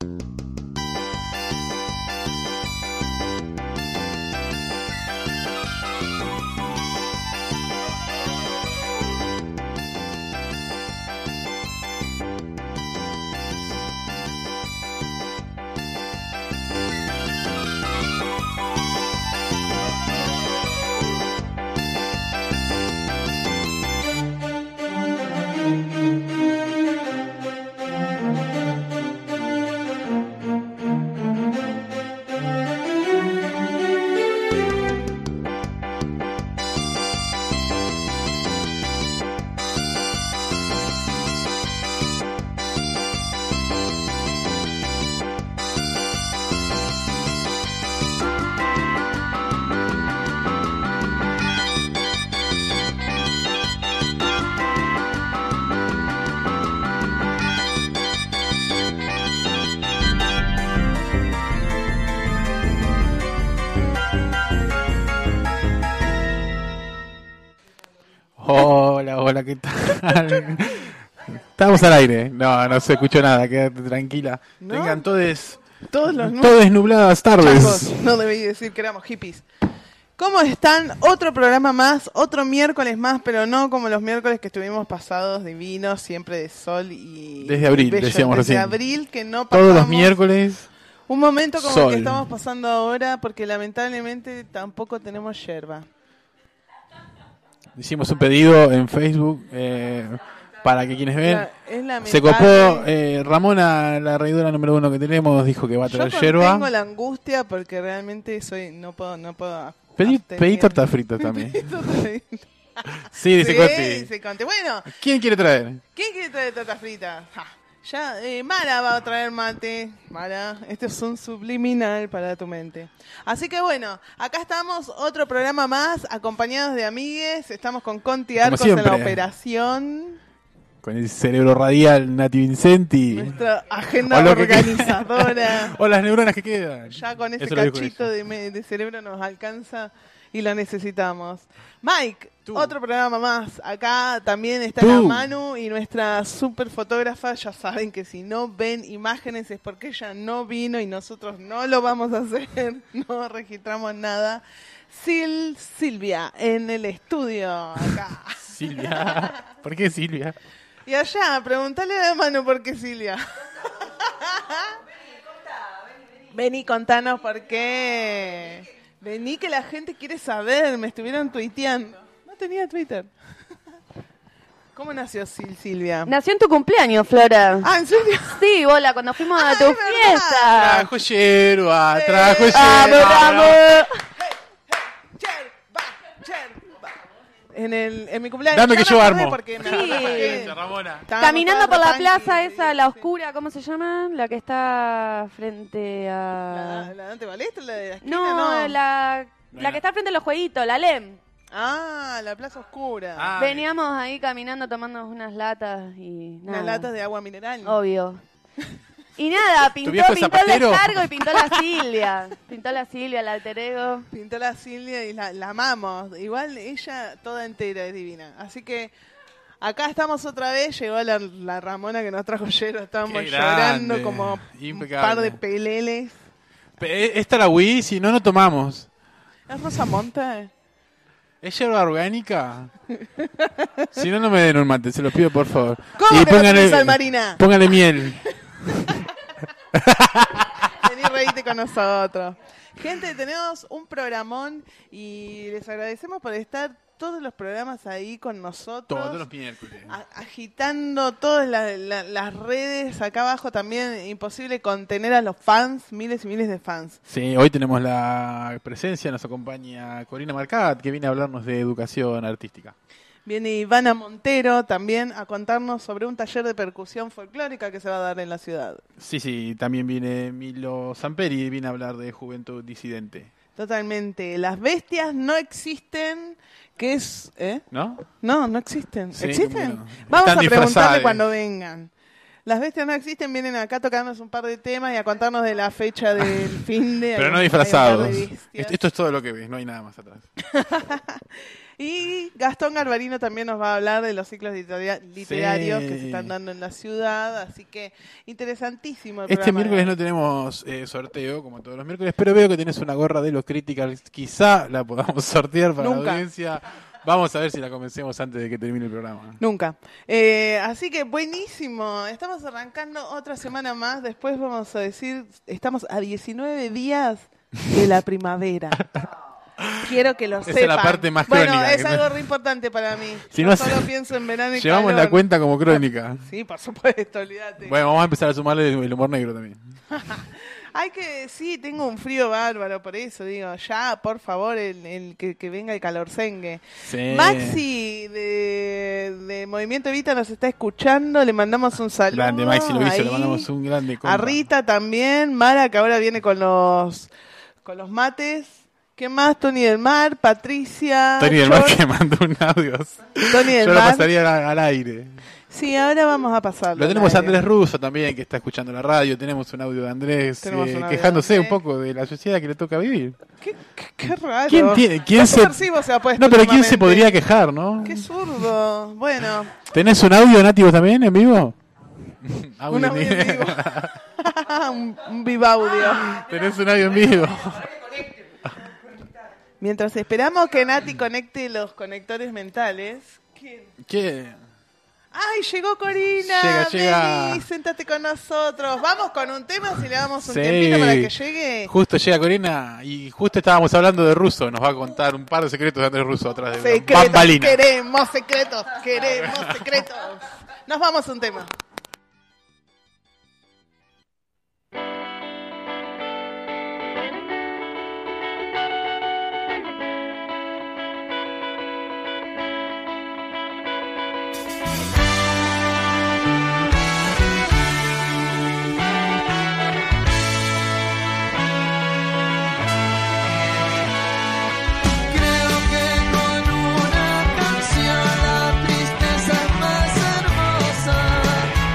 Hola, ¿qué tal? Estamos al aire. No se escuchó nada, quédate tranquila. ¿No? Tengan todos Todos nubladas tardes. changos. No debí decir que éramos hippies. ¿Cómo están? Otro programa más, otro miércoles más, pero no como los miércoles que estuvimos pasados divinos, siempre de sol y Desde abril, bello. decíamos Desde recién. abril que no pasamos Todos los miércoles. un momento como sol. el que estamos pasando ahora, porque lamentablemente tampoco tenemos yerba. Hicimos un pedido en Facebook para que quienes ven. Es lamentable. Se copó Ramona, la reidora número 1 que tenemos, dijo que va a traer Yo yerba. tengo la angustia porque realmente no puedo Pedí abstener. tortas fritas también. Pedí tortas fritas. Sí, dice Coti. Sí, Conte. Bueno, ¿Quién quiere traer? ¿quién quiere traer tortas fritas? Ya, Mara va a traer mate. Mara, este es un subliminal para tu mente. Así que bueno, acá estamos, otro programa más, acompañados de amigues. Estamos con Conti Como Arcos en siempre. la operación. Con el cerebro radial Nati Vincenti. Nuestra agenda O lo que organizadora. O las neuronas que quedan. Ya con ese Eso lo dijo cachito ella. de cerebro nos alcanza y lo necesitamos. Mike, Tú. otro programa más. Acá también está Tú. la Manu y nuestra super fotógrafa. Ya saben que si no ven imágenes es porque ella no vino y nosotros no lo vamos a hacer. No registramos nada. Silvia en el estudio acá. Silvia. ¿Por qué Silvia? Y allá, preguntale a Manu por qué Silvia. Vení, contanos por qué. Vení que la gente quiere saber. Me estuvieron tuiteando. No tenía Twitter. ¿Cómo nació Silvia? Nació en tu cumpleaños, Flora. Ah, ¿en serio? Sí, bola, cuando fuimos a tu Ay, ¿verdad? fiesta. Trajo yerba, trajo ¡Vamos, yerba. vamos! Yerba. En mi cumpleaños. Dame Ya que me yo acordé armo. porque me Sí. acordé. Ramona. Estábamos Caminando todas por la tranqui. plaza esa, la oscura, ¿cómo se llama? La que está frente a... ¿La Dante Balestra? ¿La de la esquina? No, la que está frente a los jueguitos, la LEM. Ah, la Plaza Oscura. Ah, Veníamos ahí caminando tomando unas latas y nada. Unas latas de agua mineral. Obvio. Y nada, pintó viejo el zapatero? descargo y pintó la Silvia. Pintó la Silvia, el alter ego. Pintó la Silvia y la amamos. Igual ella toda entera es divina. Así que acá estamos otra vez. Llegó la Ramona que nos trajo yerba. Estábamos Qué grande. llorando como Impecable. un par de peleles. Esta la Wii, si no, no tomamos. ¿Es Rosa Monte? ¿Es yerba orgánica? Si no, no me den un mate, se los pido por favor. ¿Cómo que no tenés sal marina? Póngale miel. Vení, reíte con nosotros. Gente, tenemos un programón y les agradecemos por estar todos los programas ahí con nosotros. Todos los miércoles. Agitando todas las redes. Acá abajo también imposible contener a los fans, miles y miles de fans. Sí, hoy tenemos la presencia, nos acompaña Corina Marcat, que viene a hablarnos de educación artística. Viene Ivana Montero también a contarnos sobre un taller de percusión folclórica que se va a dar en la ciudad. Sí, también viene Milo Samperi, viene a hablar de juventud disidente. Totalmente. Las bestias no existen, que es... ¿No? No existen. Sí, ¿Existen? como que no. Vamos Están a preguntarle disfrazadas. cuando vengan. Las bestias no existen, vienen acá a tocarnos un par de temas y a contarnos de la fecha del fin de... Pero no hay un par de disfrazados. bestias. Esto es todo lo que ves, no hay nada más atrás. Y Gastón Garbarino también nos va a hablar de los ciclos literarios que se están dando en la ciudad, así que interesantísimo el Este programa. miércoles no tenemos sorteo, como todos los miércoles, pero veo que tenés una gorra de los Criticals. Quizá la podamos sortear para Nunca. la audiencia. Vamos a ver si la convencemos antes de que termine el programa. Nunca. Así que buenísimo. Estamos arrancando otra semana más. Después vamos a decir, estamos a 19 días de la primavera. Quiero que lo Esa sepan. es la parte más bueno, crónica, es que algo no- re importante para mí. Si Yo no solo hace- pienso en verano y Llevamos calor. la cuenta como crónica. Sí, por supuesto, olvídate. Bueno, vamos a empezar a sumarle el humor negro también. Sí, tengo un frío bárbaro, por eso digo, ya, por favor, el que venga el calorcengue. Sí. Maxi de Movimiento Evita nos está escuchando, le mandamos un saludo. Grande, Maxi lo hizo, ahí. le mandamos un grande compa. A Rita también, Mara que ahora viene con los mates. ¿Qué más? Tony del Mar, Patricia. Tony del Mar George. que mandó un audio. Tony del Yo lo Mar. pasaría al aire. Sí, ahora vamos a pasarlo. Lo tenemos al a aire. Andrés Russo también, que está escuchando la radio. Tenemos un audio de Andrés Tenemos un audio de quejándose Andrés. un poco de la sociedad que le toca vivir. Qué raro. ¿Quién Qué se- subversivo se ha puesto No, pero ¿quién se últimamente. podría quejar, no? Qué zurdo. Bueno, ¿Tenés un audio nativo también en vivo? un audio en vivo. un vivaudio. ¿Tenés un audio en vivo? Mientras esperamos que Nati conecte los conectores mentales. ¿Qué? ¡Ay, llegó Corina! Llega. Vení, sentate con nosotros. Vamos con un tema, si le damos un Sí. tiempito para que llegue. Justo llega Corina y justo estábamos hablando de Russo. Nos va a contar un par de secretos de Andrés Russo atrás de una Secretos, bambalina. queremos secretos. Nos vamos a un tema. Creo que con una canción la tristeza es más hermosa.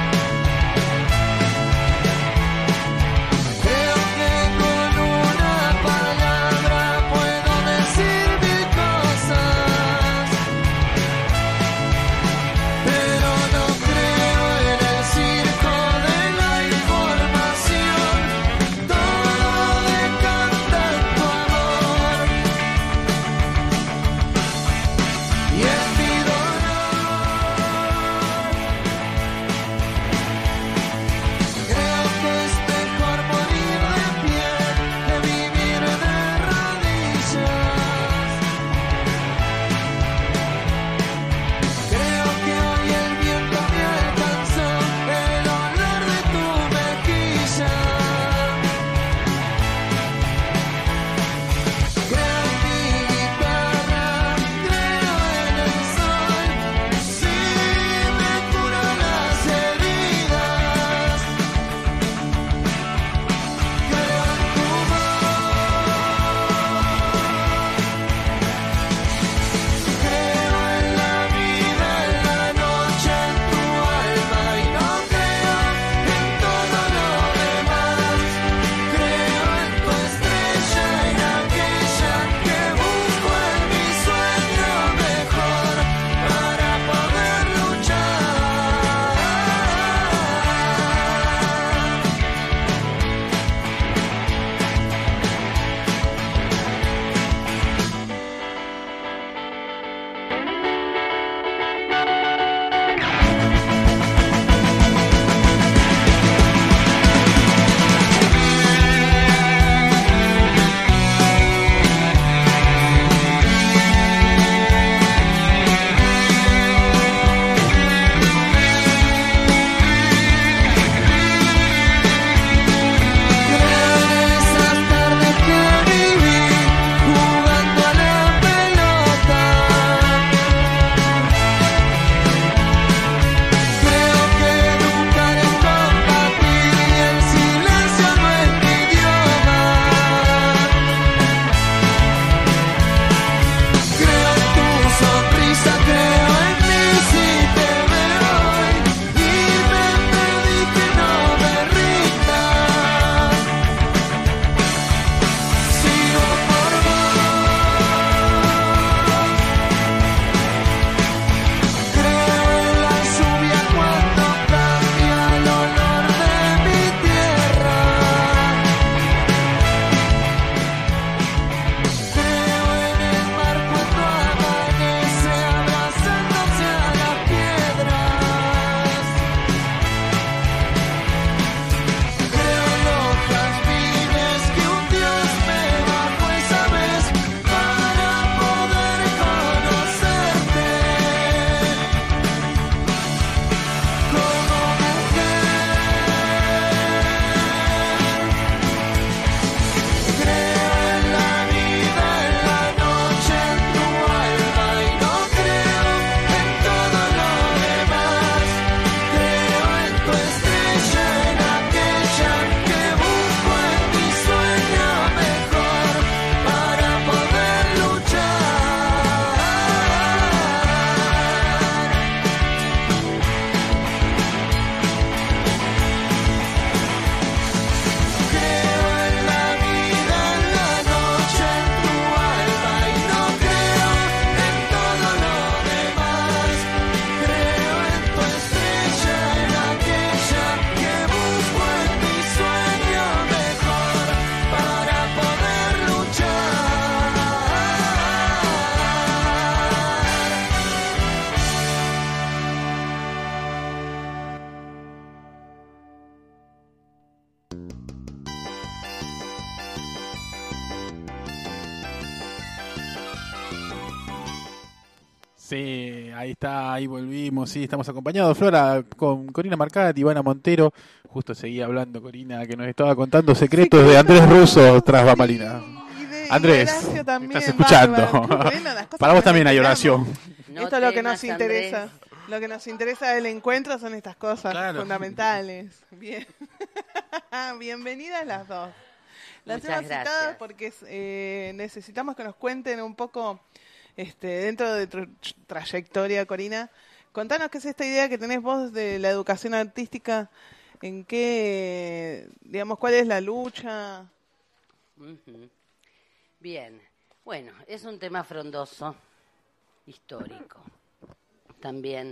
Sí, ahí está, ahí volvimos, sí, estamos acompañados, Flora, con Corina Marcati, Ivana Montero. Justo seguía hablando Corina, que nos estaba contando secretos de Andrés Russo tras bambalinas. Y de Andrés, Horacio también, estás escuchando. bárbaro. Qué bueno, las cosas Para vos que también nos hay enteramos. oración. No Esto es lo que nos temas, interesa. Andrés. Lo que nos interesa del encuentro son estas cosas Claro. fundamentales. Bien. Bienvenidas las dos. Las Muchas hemos citado gracias. porque necesitamos que nos cuenten un poco, dentro de tu trayectoria, Corina. Contanos qué es esta idea que tenés vos de la educación artística, en qué, digamos, cuál es la lucha. Ujú. Bien, bueno, es un tema frondoso, histórico. También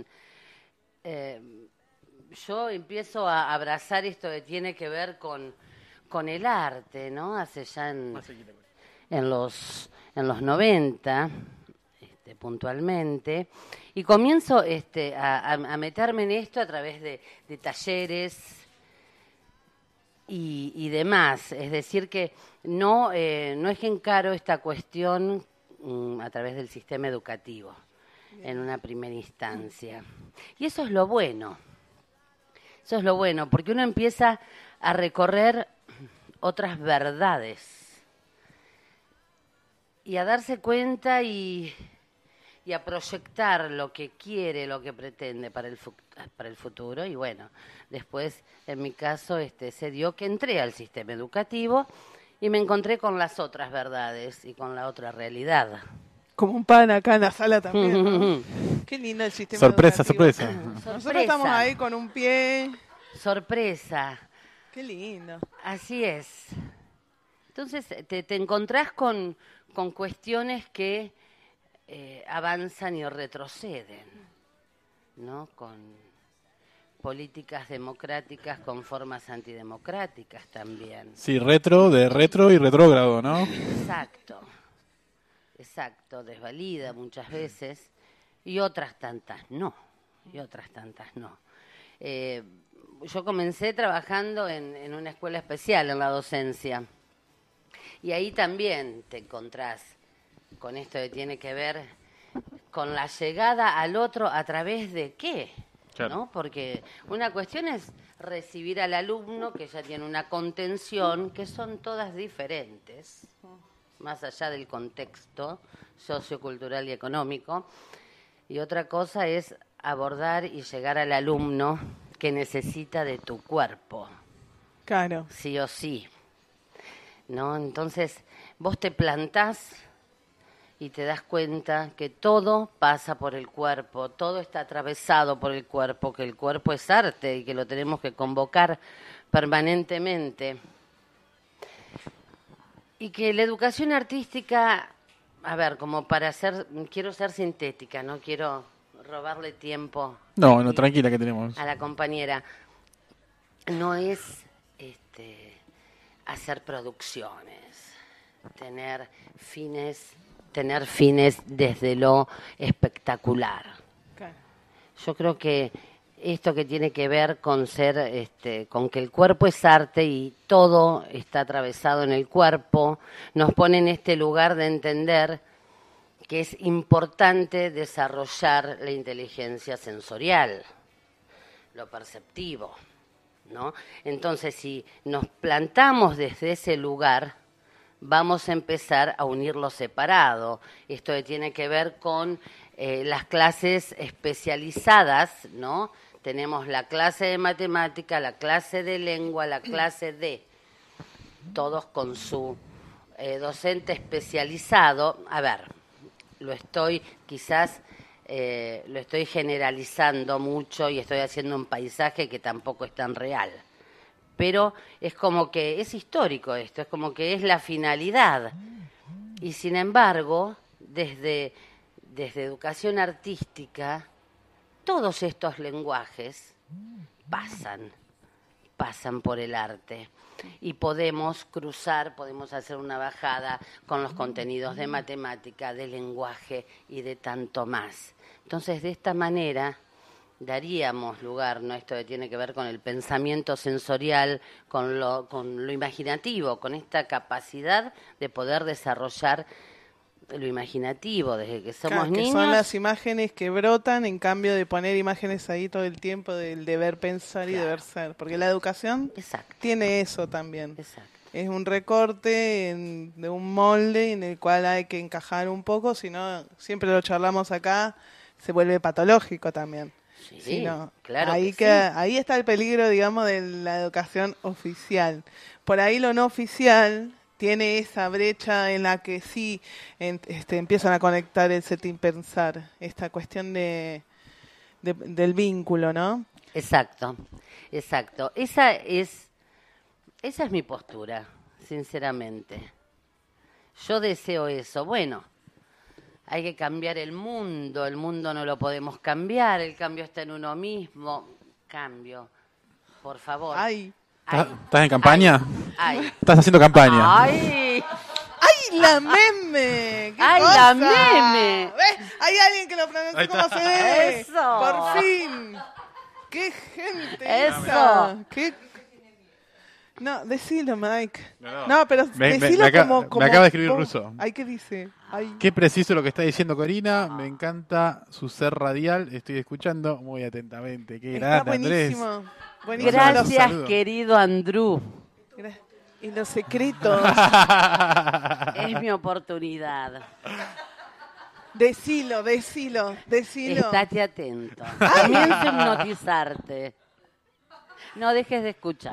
yo empiezo a abrazar esto que tiene que ver con el arte, ¿no? Hace ya en los 90, puntualmente, y comienzo a meterme en esto a través de talleres y demás. Es decir, que no es que encaro esta cuestión a través del sistema educativo en una primera instancia. Y eso es lo bueno. Eso es lo bueno, porque uno empieza a recorrer otras verdades y a darse cuenta y a proyectar lo que quiere, lo que pretende para el futuro. Y bueno, después, en mi caso, se dio que entré al sistema educativo y me encontré con las otras verdades y con la otra realidad. Como un pan acá en la sala también, ¿no? Qué lindo el sistema Sorpresa, educativo. sorpresa. Nosotros estamos ahí con un pie. Sorpresa. Qué lindo. Así es. Entonces te encontrás con cuestiones que avanzan y retroceden, ¿no? Con políticas democráticas, con formas antidemocráticas también. Sí, retro y retrógrado, ¿no? Exacto, desvalida muchas veces y otras tantas no. Yo comencé trabajando en una escuela especial, en la docencia, y ahí también te encontrás con esto que tiene que ver con la llegada al otro a través de qué, Claro. ¿no? Porque una cuestión es recibir al alumno que ya tiene una contención, que son todas diferentes, más allá del contexto sociocultural y económico, y otra cosa es abordar y llegar al alumno que necesita de tu cuerpo, Claro. sí o sí, ¿no? Entonces, vos te plantás y te das cuenta que todo pasa por el cuerpo, todo está atravesado por el cuerpo, que el cuerpo es arte y que lo tenemos que convocar permanentemente. Y que la educación artística, a ver, quiero ser sintética, no quiero robarle tiempo No, tranquila que tenemos. a la compañera. No es hacer producciones, tener fines desde lo espectacular. Claro. Yo creo que esto que tiene que ver con con que el cuerpo es arte y todo está atravesado en el cuerpo, nos pone en este lugar de entender que es importante desarrollar la inteligencia sensorial, lo perceptivo, ¿no? Entonces, si nos plantamos desde ese lugar, vamos a empezar a unir lo separado. Esto que tiene que ver con las clases especializadas, ¿no? Tenemos la clase de matemática, la clase de lengua, la clase de... Todos con su docente especializado. A ver, lo estoy generalizando mucho y estoy haciendo un paisaje que tampoco es tan real. Pero es como que es histórico esto, es como que es la finalidad. Y sin embargo, desde educación artística, todos estos lenguajes pasan por el arte. Y podemos cruzar, podemos hacer una bajada con los contenidos de matemática, de lenguaje y de tanto más. Entonces, de esta manera, daríamos lugar, ¿no? Esto que tiene que ver con el pensamiento sensorial, con lo imaginativo, con esta capacidad de poder desarrollar lo imaginativo desde que somos Claro, que niños. son las imágenes que brotan en cambio de poner imágenes ahí todo el tiempo del deber pensar y Claro. deber ser. Porque la educación Exacto, tiene eso también. exacto. Es un recorte de un molde en el cual hay que encajar un poco, si no, siempre lo charlamos acá, se vuelve patológico también. Sí, Si no, claro ahí que sí. ahí está el peligro, digamos, de la educación oficial. Por ahí lo no oficial tiene esa brecha en la que sí empiezan a conectar el setting pensar, esta cuestión del vínculo, ¿no? Exacto, exacto. Esa es mi postura, sinceramente. Yo deseo eso. Bueno, hay que cambiar el mundo no lo podemos cambiar, el cambio está en uno mismo. Cambio, por favor. ¡Ay! ¿Estás en campaña? Ay. Estás haciendo campaña. ¡Ay! ¡Ay, la meme! ¿Qué ¡Ay, cosa! la meme! ¿Ves? Hay alguien que lo pronuncia Ahí como está. se debe. ¡Eso! ¡Por fin! ¡Qué gente! ¡Eso! esa! ¡Qué... No, decilo, Mike. No. No, pero Me decilo acaba como de escribir vos. ruso. Ay, ¿qué dice? Ay. Qué preciso lo que está diciendo Corina. Me encanta su ser radial. Estoy escuchando muy atentamente. Qué Está grande, Andrés. buenísimo. Buenísimo. Gracias, Saludo. querido Andrew. Y los secretos. Es mi oportunidad. Decilo. Estate atento. Comienzo a hipnotizarte. No dejes de escuchar.